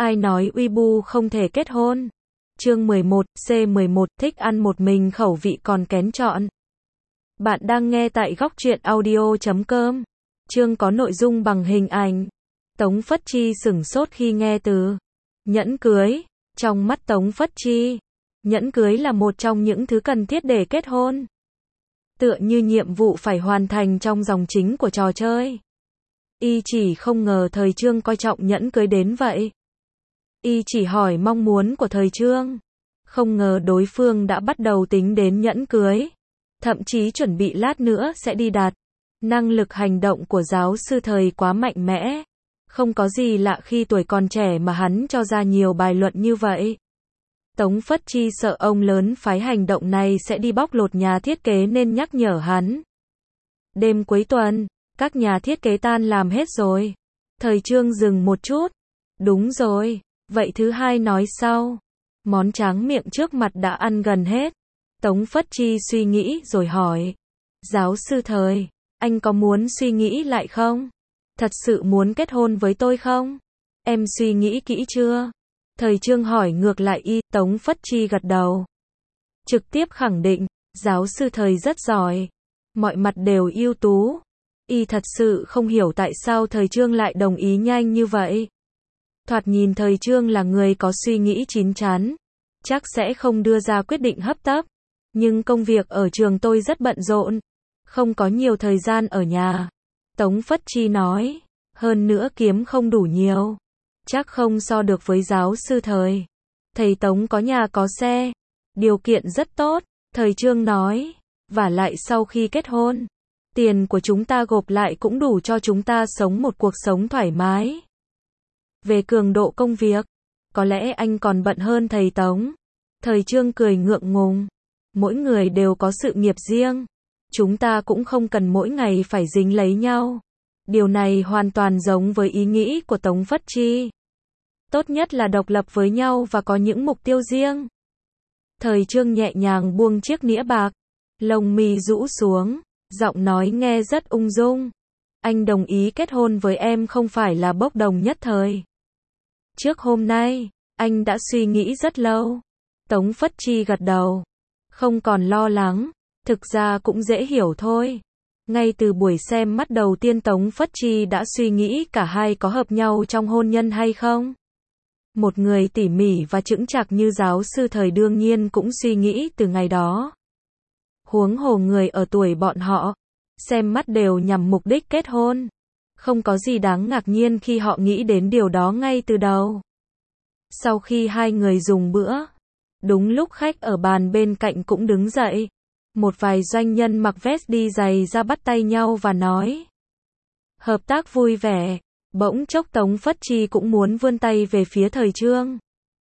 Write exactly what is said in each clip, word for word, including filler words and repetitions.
Ai nói Weibo không thể kết hôn? Chương mười một, C mười một, thích ăn một mình khẩu vị còn kén chọn. Bạn đang nghe tại góc truyện audio chấm com. Chương có nội dung bằng hình ảnh. Tống Phất Chi sửng sốt khi nghe từ nhẫn cưới. Trong mắt Tống Phất Chi, nhẫn cưới là một trong những thứ cần thiết để kết hôn. Tựa như nhiệm vụ phải hoàn thành trong dòng chính của trò chơi. Y chỉ không ngờ Thời Chương coi trọng nhẫn cưới đến vậy. Y chỉ hỏi mong muốn của Thời Chương. Không ngờ đối phương đã bắt đầu tính đến nhẫn cưới. Thậm chí chuẩn bị lát nữa sẽ đi đặt. Năng lực hành động của giáo sư Thời quá mạnh mẽ. Không có gì lạ khi tuổi còn trẻ mà hắn cho ra nhiều bài luận như vậy. Tống Phất Chi sợ ông lớn phái hành động này sẽ đi bóc lột nhà thiết kế nên nhắc nhở hắn. Đêm cuối tuần, các nhà thiết kế tan làm hết rồi. Thời Chương dừng một chút. Đúng rồi, vậy thứ hai nói sau. Món tráng miệng trước mặt đã ăn gần hết. Tống Phất Chi suy nghĩ rồi hỏi. Giáo sư Thời, anh có muốn suy nghĩ lại không? Thật sự muốn kết hôn với tôi không? Em suy nghĩ kỹ chưa? Thời Chương hỏi ngược lại y. Tống Phất Chi gật đầu. Trực tiếp khẳng định, giáo sư Thời rất giỏi. Mọi mặt đều ưu tú. Y thật sự không hiểu tại sao Thời Chương lại đồng ý nhanh như vậy. Thoạt nhìn Thời Chương là người có suy nghĩ chín chắn. Chắc sẽ không đưa ra quyết định hấp tấp. Nhưng công việc ở trường tôi rất bận rộn. Không có nhiều thời gian ở nhà. Tống Phất Chi nói. Hơn nữa kiếm không đủ nhiều. Chắc không so được với giáo sư Thời. Thầy Tống có nhà có xe. Điều kiện rất tốt. Thời Chương nói. Vả lại sau khi kết hôn, tiền của chúng ta gộp lại cũng đủ cho chúng ta sống một cuộc sống thoải mái. Về cường độ công việc, có lẽ anh còn bận hơn thầy Tống. Thời Chương cười ngượng ngùng. Mỗi người đều có sự nghiệp riêng. Chúng ta cũng không cần mỗi ngày phải dính lấy nhau. Điều này hoàn toàn giống với ý nghĩ của Tống Phất Chi. Tốt nhất là độc lập với nhau và có những mục tiêu riêng. Thời Chương nhẹ nhàng buông chiếc nĩa bạc. Lông mi rũ xuống. Giọng nói nghe rất ung dung. Anh đồng ý kết hôn với em không phải là bốc đồng nhất thời. Trước hôm nay, anh đã suy nghĩ rất lâu. Tống Phất Chi gật đầu. Không còn lo lắng. Thực ra cũng dễ hiểu thôi. Ngay từ buổi xem mắt đầu tiên Tống Phất Chi đã suy nghĩ cả hai có hợp nhau trong hôn nhân hay không. Một người tỉ mỉ và chững chạc như giáo sư Thời đương nhiên cũng suy nghĩ từ ngày đó. Huống hồ người ở tuổi bọn họ, xem mắt đều nhằm mục đích kết hôn. Không có gì đáng ngạc nhiên khi họ nghĩ đến điều đó ngay từ đầu. Sau khi hai người dùng bữa, đúng lúc khách ở bàn bên cạnh cũng đứng dậy. Một vài doanh nhân mặc vest đi giày ra bắt tay nhau và nói. Hợp tác vui vẻ. Bỗng chốc Tống Phất Chi cũng muốn vươn tay về phía Thời Chương.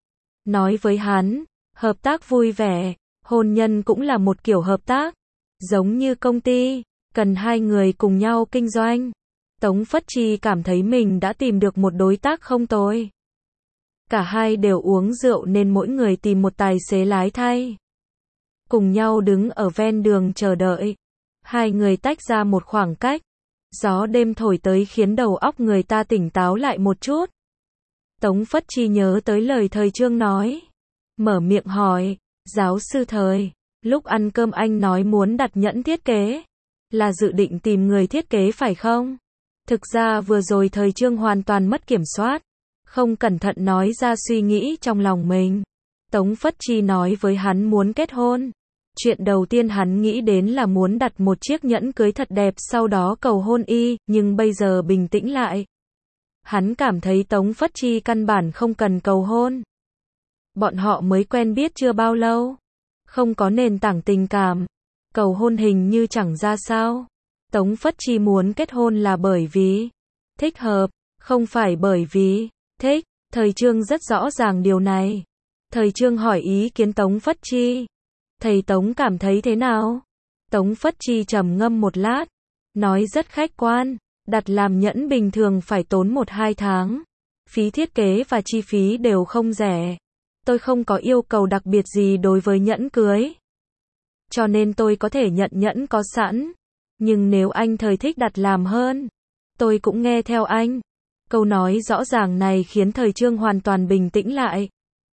Nói với hắn, hợp tác vui vẻ, hôn nhân cũng là một kiểu hợp tác. Giống như công ty, cần hai người cùng nhau kinh doanh. Tống Phất Chi cảm thấy mình đã tìm được một đối tác không tồi. Cả hai đều uống rượu nên mỗi người tìm một tài xế lái thay. Cùng nhau đứng ở ven đường chờ đợi. Hai người tách ra một khoảng cách. Gió đêm thổi tới khiến đầu óc người ta tỉnh táo lại một chút. Tống Phất Chi nhớ tới lời Thời Chương nói. Mở miệng hỏi, giáo sư Thời, lúc ăn cơm anh nói muốn đặt nhẫn thiết kế. Là dự định tìm người thiết kế phải không? Thực ra vừa rồi Thời Chương hoàn toàn mất kiểm soát. Không cẩn thận nói ra suy nghĩ trong lòng mình. Tống Phất Chi nói với hắn muốn kết hôn. Chuyện đầu tiên hắn nghĩ đến là muốn đặt một chiếc nhẫn cưới thật đẹp sau đó cầu hôn y, nhưng bây giờ bình tĩnh lại. Hắn cảm thấy Tống Phất Chi căn bản không cần cầu hôn. Bọn họ mới quen biết chưa bao lâu. Không có nền tảng tình cảm. Cầu hôn hình như chẳng ra sao. Tống Phất Chi muốn kết hôn là bởi vì thích hợp, không phải bởi vì thích. Thời Chương rất rõ ràng điều này. Thời Chương hỏi ý kiến Tống Phất Chi. Thầy Tống cảm thấy thế nào? Tống Phất Chi trầm ngâm một lát. Nói rất khách quan. Đặt làm nhẫn bình thường phải tốn một hai tháng. Phí thiết kế và chi phí đều không rẻ. Tôi không có yêu cầu đặc biệt gì đối với nhẫn cưới. Cho nên tôi có thể nhận nhẫn có sẵn. Nhưng nếu anh Thời thích đặt làm hơn, tôi cũng nghe theo anh. Câu nói rõ ràng này khiến Thời Trương hoàn toàn bình tĩnh lại.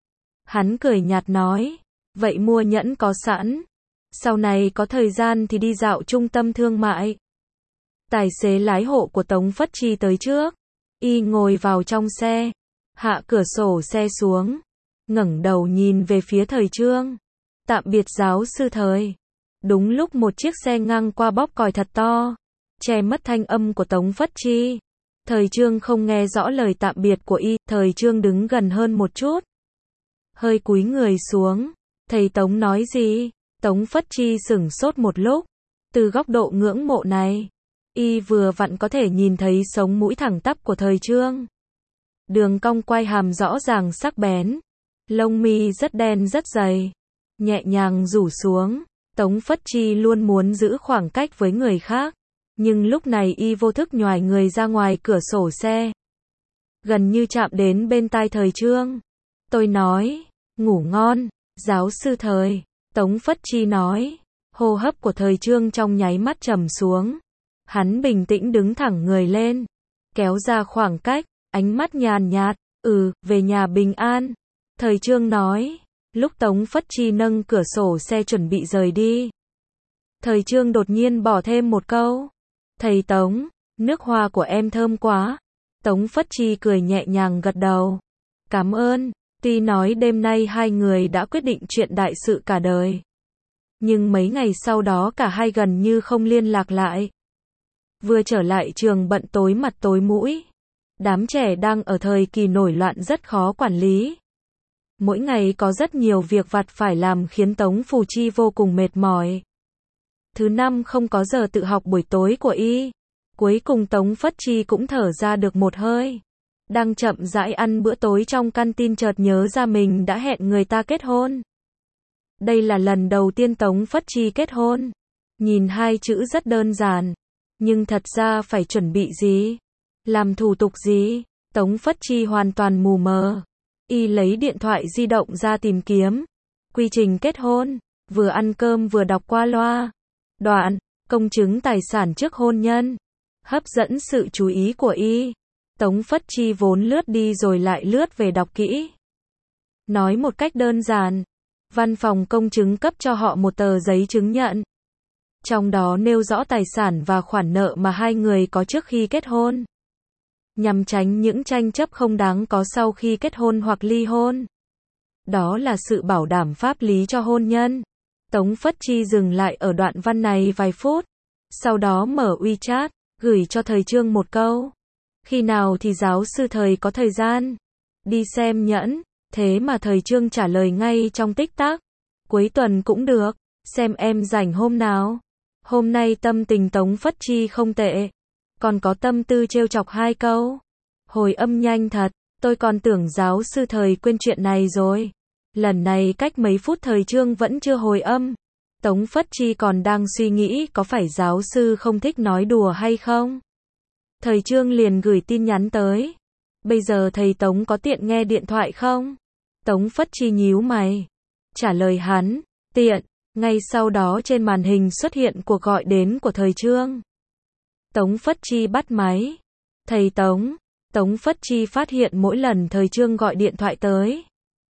Hắn cười nhạt nói, vậy mua nhẫn có sẵn. Sau này có thời gian thì đi dạo trung tâm thương mại. Tài xế lái hộ của Tống Phất Chi tới trước. Y ngồi vào trong xe, hạ cửa sổ xe xuống, ngẩng đầu nhìn về phía Thời Trương. Tạm biệt giáo sư Thời. Đúng lúc một chiếc xe ngang qua bóp còi thật to, che mất thanh âm của Tống Phất Chi. Thời Trương không nghe rõ lời tạm biệt của y, Thời Trương đứng gần hơn một chút. Hơi cúi người xuống, thầy Tống nói gì? Tống Phất Chi sửng sốt một lúc. Từ góc độ ngưỡng mộ này, y vừa vặn có thể nhìn thấy sống mũi thẳng tắp của Thời Trương. Đường cong quai hàm rõ ràng sắc bén, lông mi rất đen rất dày, nhẹ nhàng rủ xuống. Tống Phất Chi luôn muốn giữ khoảng cách với người khác, nhưng lúc này y vô thức nhoài người ra ngoài cửa sổ xe, gần như chạm đến bên tai Thời Trương. Tôi nói, ngủ ngon, giáo sư Thời. Tống Phất Chi nói. Hô hấp của Thời Trương trong nháy mắt trầm xuống. Hắn bình tĩnh đứng thẳng người lên, kéo ra khoảng cách, ánh mắt nhàn nhạt, ừ, về nhà bình an. Thời Trương nói. Lúc Tống Phất Chi nâng cửa sổ xe chuẩn bị rời đi, Thời Trương đột nhiên bỏ thêm một câu. Thầy Tống, nước hoa của em thơm quá. Tống Phất Chi cười nhẹ nhàng gật đầu. Cảm ơn. Tuy nói đêm nay hai người đã quyết định chuyện đại sự cả đời, nhưng mấy ngày sau đó cả hai gần như không liên lạc lại. Vừa trở lại trường bận tối mặt tối mũi. Đám trẻ đang ở thời kỳ nổi loạn rất khó quản lý. Mỗi ngày có rất nhiều việc vặt phải làm khiến Tống Phù Chi vô cùng mệt mỏi. Thứ năm không có giờ tự học buổi tối của y. Cuối cùng Tống Phất Chi cũng thở ra được một hơi. Đang chậm rãi ăn bữa tối trong canteen chợt nhớ ra mình đã hẹn người ta kết hôn. Đây là lần đầu tiên Tống Phất Chi kết hôn. Nhìn hai chữ rất đơn giản, nhưng thật ra phải chuẩn bị gì? Làm thủ tục gì? Tống Phất Chi hoàn toàn mù mờ. Y lấy điện thoại di động ra tìm kiếm quy trình kết hôn, vừa ăn cơm vừa đọc qua loa. Đoạn, công chứng tài sản trước hôn nhân, hấp dẫn sự chú ý của y. Tống Phất Chi vốn lướt đi rồi lại lướt về đọc kỹ. Nói một cách đơn giản, văn phòng công chứng cấp cho họ một tờ giấy chứng nhận. Trong đó nêu rõ tài sản và khoản nợ mà hai người có trước khi kết hôn, nhằm tránh những tranh chấp không đáng có sau khi kết hôn hoặc ly hôn. Đó là sự bảo đảm pháp lý cho hôn nhân. Tống Phất Chi dừng lại ở đoạn văn này vài phút, sau đó mở WeChat, gửi cho Thời Trương một câu. Khi nào thì giáo sư Thời có thời gian? Đi xem nhẫn. Thế mà Thời Trương trả lời ngay trong tích tắc. Cuối tuần cũng được, xem em rảnh hôm nào. Hôm nay tâm tình Tống Phất Chi không tệ, còn có tâm tư trêu chọc hai câu. Hồi âm nhanh thật, tôi còn tưởng giáo sư Thời quên chuyện này rồi. Lần này cách mấy phút Thời Trương vẫn chưa hồi âm. Tống Phất Chi còn đang suy nghĩ có phải giáo sư không thích nói đùa hay không. Thời Trương liền gửi tin nhắn tới. Bây giờ thầy Tống có tiện nghe điện thoại không? Tống Phất Chi nhíu mày, trả lời hắn, tiện. Ngay sau đó trên màn hình xuất hiện cuộc gọi đến của Thời Trương. Tống Phất Chi bắt máy. Thầy Tống. Tống Phất Chi phát hiện mỗi lần Thời Trương gọi điện thoại tới,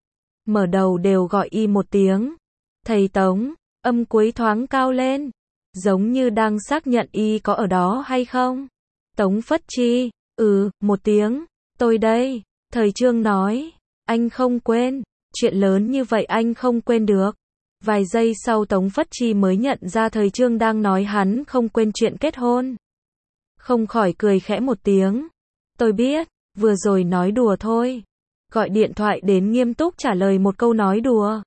mở đầu đều gọi y một tiếng. Thầy Tống, âm cuối thoáng cao lên, giống như đang xác nhận y có ở đó hay không. Tống Phất Chi, ừ, một tiếng, tôi đây. Thời Trương nói, anh không quên, chuyện lớn như vậy anh không quên được. Vài giây sau Tống Phất Chi mới nhận ra Thời Trương đang nói hắn không quên chuyện kết hôn. Không khỏi cười khẽ một tiếng. Tôi biết, vừa rồi nói đùa thôi. Gọi điện thoại đến nghiêm túc trả lời một câu nói đùa.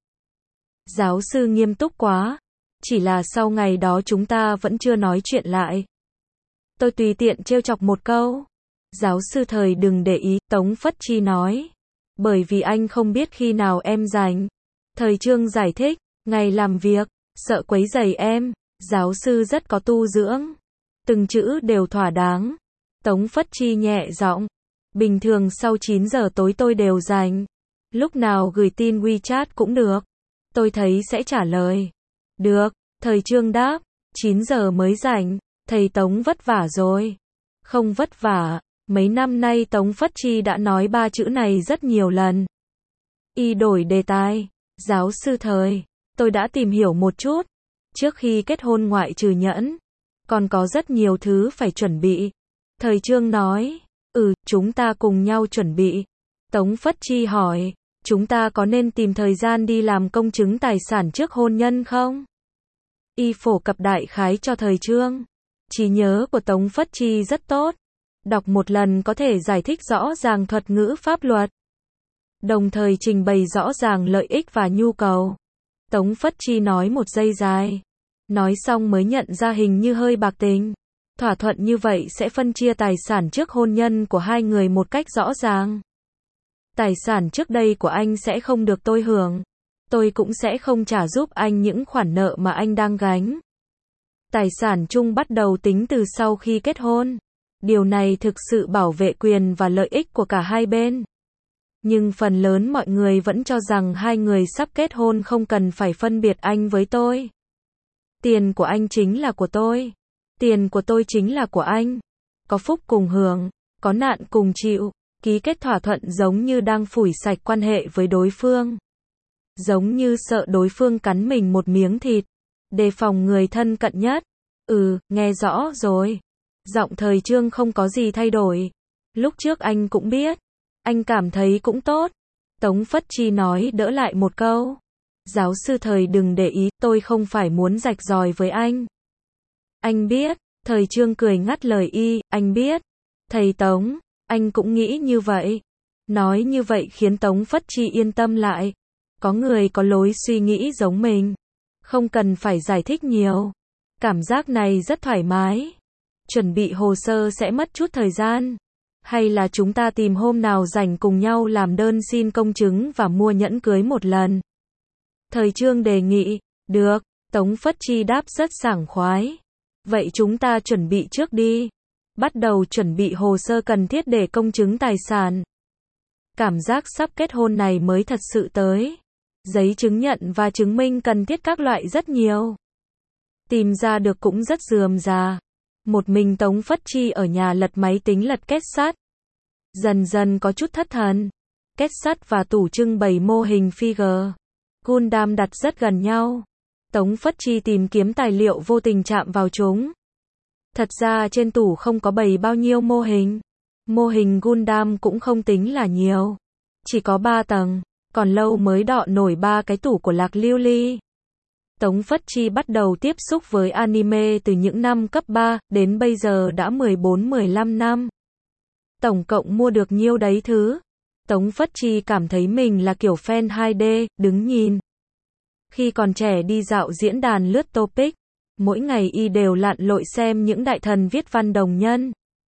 Giáo sư nghiêm túc quá. Chỉ là sau ngày đó chúng ta vẫn chưa nói chuyện lại. Tôi tùy tiện trêu chọc một câu. Giáo sư Thời đừng để ý, Tống Phất Chi nói. Bởi vì anh không biết khi nào em rảnh. Thời Trương giải thích, ngày làm việc, sợ quấy rầy em. Giáo sư rất có tu dưỡng. Từng chữ đều thỏa đáng. Tống Phất Chi nhẹ giọng. Bình thường sau chín giờ tối tôi đều rảnh. Lúc nào gửi tin WeChat cũng được. Tôi thấy sẽ trả lời. Được, Thời Trương đáp. chín giờ mới rảnh. Thầy Tống vất vả rồi. Không vất vả. Mấy năm nay Tống Phất Chi đã nói ba chữ này rất nhiều lần. Y đổi đề tài. Giáo sư Thời, tôi đã tìm hiểu một chút. Trước khi kết hôn ngoại trừ nhẫn, còn có rất nhiều thứ phải chuẩn bị. Thời Trương nói, ừ, chúng ta cùng nhau chuẩn bị. Tống Phất Chi hỏi, chúng ta có nên tìm thời gian đi làm công chứng tài sản trước hôn nhân không? Y phổ cập đại khái cho Thời Trương. Trí nhớ của Tống Phất Chi rất tốt. Đọc một lần có thể giải thích rõ ràng thuật ngữ pháp luật. Đồng thời trình bày rõ ràng lợi ích và nhu cầu. Tống Phất Chi nói một giây dài. Nói xong mới nhận ra hình như hơi bạc tình. Thỏa thuận như vậy sẽ phân chia tài sản trước hôn nhân của hai người một cách rõ ràng. Tài sản trước đây của anh sẽ không được tôi hưởng. Tôi cũng sẽ không trả giúp anh những khoản nợ mà anh đang gánh. Tài sản chung bắt đầu tính từ sau khi kết hôn. Điều này thực sự bảo vệ quyền và lợi ích của cả hai bên. Nhưng phần lớn mọi người vẫn cho rằng hai người sắp kết hôn không cần phải phân biệt anh với tôi. Tiền của anh chính là của tôi. Tiền của tôi chính là của anh. Có phúc cùng hưởng, có nạn cùng chịu. Ký kết thỏa thuận giống như đang phủi sạch quan hệ với đối phương. Giống như sợ đối phương cắn mình một miếng thịt. Đề phòng người thân cận nhất. Ừ, nghe rõ rồi. Giọng Thời Trương không có gì thay đổi. Lúc trước anh cũng biết. Anh cảm thấy cũng tốt. Tống Phất Chi nói đỡ lại một câu. Giáo sư Thời đừng để ý, tôi không phải muốn rạch ròi với anh. Anh biết. Thời Trương cười ngắt lời y, anh biết. Thầy Tống, anh cũng nghĩ như vậy. Nói như vậy khiến Tống Phất Chi yên tâm lại. Có người có lối suy nghĩ giống mình. Không cần phải giải thích nhiều. Cảm giác này rất thoải mái. Chuẩn bị hồ sơ sẽ mất chút thời gian. Hay là chúng ta tìm hôm nào rảnh cùng nhau làm đơn xin công chứng và mua nhẫn cưới một lần. Thời Trương đề nghị, được, Tống Phất Chi đáp rất sảng khoái. Vậy chúng ta chuẩn bị trước đi. Bắt đầu chuẩn bị hồ sơ cần thiết để công chứng tài sản. Cảm giác sắp kết hôn này mới thật sự tới. Giấy chứng nhận và chứng minh cần thiết các loại rất nhiều. Tìm ra được cũng rất rườm rà. Một mình Tống Phất Chi ở nhà lật máy tính lật kết sắt. Dần dần có chút thất thần. Kết sắt và tủ trưng bày mô hình figure Gundam đặt rất gần nhau. Tống Phất Chi tìm kiếm tài liệu vô tình chạm vào chúng. Thật ra trên tủ không có bày bao nhiêu mô hình. Mô hình Gundam cũng không tính là nhiều. Chỉ có ba tầng, còn lâu mới đọ nổi ba cái tủ của Lạc Lưu Ly. Tống Phất Chi bắt đầu tiếp xúc với anime từ những năm cấp ba, đến bây giờ đã mười bốn mười lăm năm. Tổng cộng mua được nhiêu đấy thứ. Tống Phất Chi cảm thấy mình là kiểu fan hai D, đứng nhìn. Khi còn trẻ đi dạo diễn đàn lướt topic, mỗi ngày y đều lặn lội xem những đại thần viết văn đồng nhân.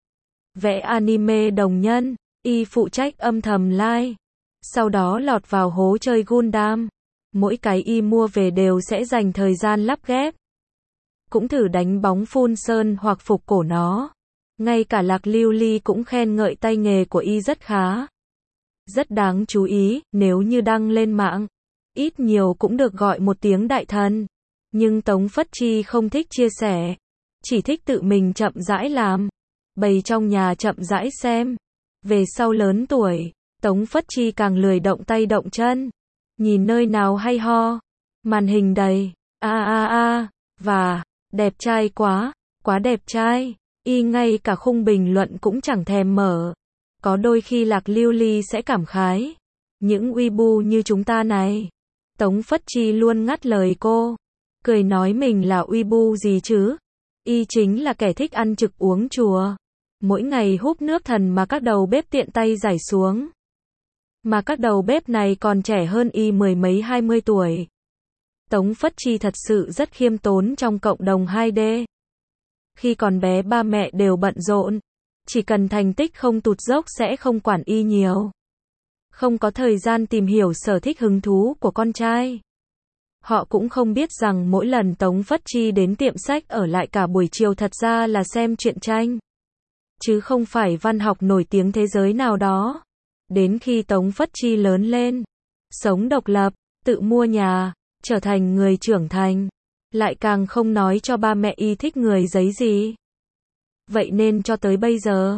Vẽ anime đồng nhân, y phụ trách âm thầm like. Sau đó lọt vào hố chơi Gundam. Mỗi cái y mua về đều sẽ dành thời gian lắp ghép. Cũng thử đánh bóng phun sơn hoặc phục cổ nó. Ngay cả Lạc Lưu Ly cũng khen ngợi tay nghề của y rất khá. Rất đáng chú ý, nếu như đăng lên mạng, ít nhiều cũng được gọi một tiếng đại thần. Nhưng Tống Phất Chi không thích chia sẻ. Chỉ thích tự mình chậm rãi làm. Bày trong nhà chậm rãi xem. Về sau lớn tuổi, Tống Phất Chi càng lười động tay động chân. Nhìn nơi nào hay ho. Màn hình đầy. A a a. Và. Đẹp trai quá. Quá đẹp trai. Y ngay cả khung bình luận cũng chẳng thèm mở. Có đôi khi Lạc Lưu Ly sẽ cảm khái. Những weeaboo như chúng ta này. Tống Phất Chi luôn ngắt lời cô. Cười nói mình là weeaboo gì chứ. Y chính là kẻ thích ăn trực uống chùa. Mỗi ngày húp nước thần mà các đầu bếp tiện tay rải xuống. Mà các đầu bếp này còn trẻ hơn y mười mấy hai mươi tuổi. Tống Phất Chi thật sự rất khiêm tốn trong cộng đồng hai D. Khi còn bé ba mẹ đều bận rộn. Chỉ cần thành tích không tụt dốc sẽ không quản y nhiều. Không có thời gian tìm hiểu sở thích hứng thú của con trai. Họ cũng không biết rằng mỗi lần Tống Phất Chi đến tiệm sách ở lại cả buổi chiều thật ra là xem truyện tranh. Chứ không phải văn học nổi tiếng thế giới nào đó. Đến khi Tống Phất Chi lớn lên, sống độc lập, tự mua nhà, trở thành người trưởng thành, lại càng không nói cho ba mẹ y thích người giấy gì. Vậy nên cho tới bây giờ,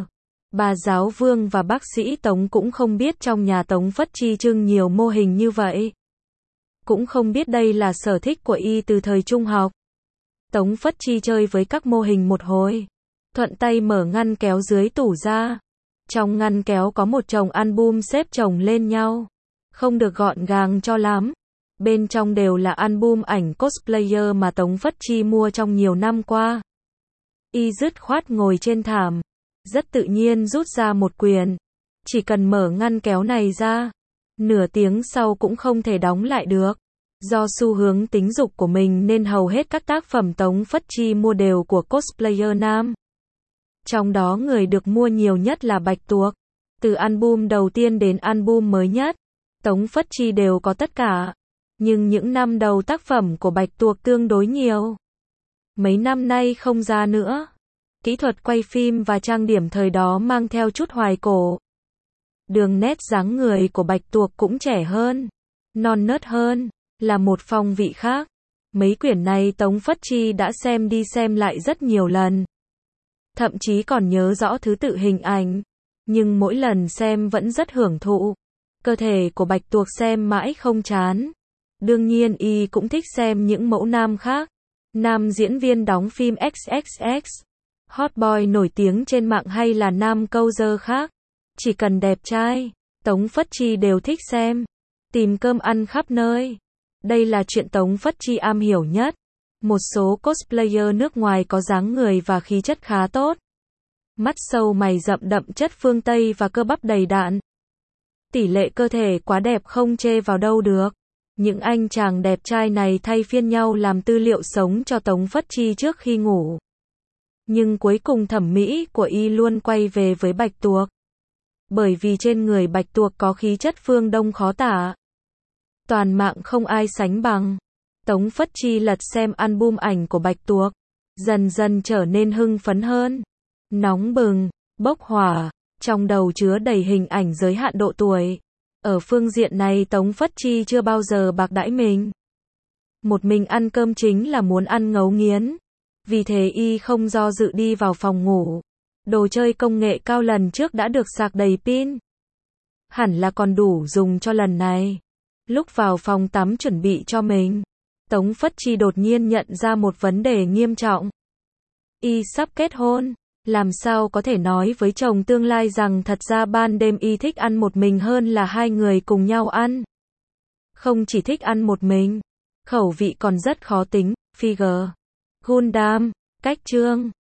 Bà giáo Vương và bác sĩ Tống cũng không biết trong nhà Tống Phất Chi trưng nhiều mô hình như vậy. Cũng không biết đây là sở thích của y từ thời trung học. Tống Phất Chi chơi với các mô hình một hồi. Thuận tay mở ngăn kéo dưới tủ ra. Trong ngăn kéo có một chồng album xếp chồng lên nhau. Không được gọn gàng cho lắm. Bên trong đều là album ảnh cosplayer mà Tống Phất Chi mua trong nhiều năm qua. Y dứt khoát ngồi trên thảm. Rất tự nhiên rút ra một quyển. Chỉ cần mở ngăn kéo này ra. Nửa tiếng sau cũng không thể đóng lại được. Do xu hướng tính dục của mình nên hầu hết các tác phẩm Tống Phất Chi mua đều của cosplayer nam. Trong đó người được mua nhiều nhất là Bạch Tuộc. Từ album đầu tiên đến album mới nhất, Tống Phất Chi đều có tất cả. Nhưng những năm đầu tác phẩm của Bạch Tuộc tương đối nhiều. Mấy năm nay không ra nữa. Kỹ thuật quay phim và trang điểm thời đó mang theo chút hoài cổ. Đường nét dáng người của Bạch Tuộc cũng trẻ hơn, non nớt hơn, là một phong vị khác. Mấy quyển này Tống Phất Chi đã xem đi xem lại rất nhiều lần. Thậm chí còn nhớ rõ thứ tự hình ảnh. Nhưng mỗi lần xem vẫn rất hưởng thụ. Cơ thể của Bạch Tuộc xem mãi không chán. Đương nhiên y cũng thích xem những mẫu nam khác. Nam diễn viên đóng phim ích ích ích, hot boy nổi tiếng trên mạng hay là nam câu dơ khác. Chỉ cần đẹp trai, Tống Phất Chi đều thích xem. Tìm cơm ăn khắp nơi. Đây là chuyện Tống Phất Chi am hiểu nhất. Một số cosplayer nước ngoài có dáng người và khí chất khá tốt. Mắt sâu mày rậm đậm chất phương Tây và cơ bắp đầy đặn. Tỷ lệ cơ thể quá đẹp không chê vào đâu được. Những anh chàng đẹp trai này thay phiên nhau làm tư liệu sống cho Tống Phất Chi trước khi ngủ. Nhưng cuối cùng thẩm mỹ của y luôn quay về với Bạch Tuộc. Bởi vì trên người Bạch Tuộc có khí chất phương Đông khó tả. Toàn mạng không ai sánh bằng. Tống Phất Chi lật xem album ảnh của Bạch Tuộc. Dần dần trở nên hưng phấn hơn. Nóng bừng, bốc hỏa, trong đầu chứa đầy hình ảnh giới hạn độ tuổi. Ở phương diện này Tống Phất Chi chưa bao giờ bạc đãi mình. Một mình ăn cơm chính là muốn ăn ngấu nghiến. Vì thế y không do dự đi vào phòng ngủ. Đồ chơi công nghệ cao lần trước đã được sạc đầy pin. Hẳn là còn đủ dùng cho lần này. Lúc vào phòng tắm chuẩn bị cho mình, Tống Phất Chi đột nhiên nhận ra một vấn đề nghiêm trọng. Y sắp kết hôn. Làm sao có thể nói với chồng tương lai rằng thật ra ban đêm y thích ăn một mình hơn là hai người cùng nhau ăn. Không chỉ thích ăn một mình, khẩu vị còn rất khó tính. Figure, Gundam, cách chương,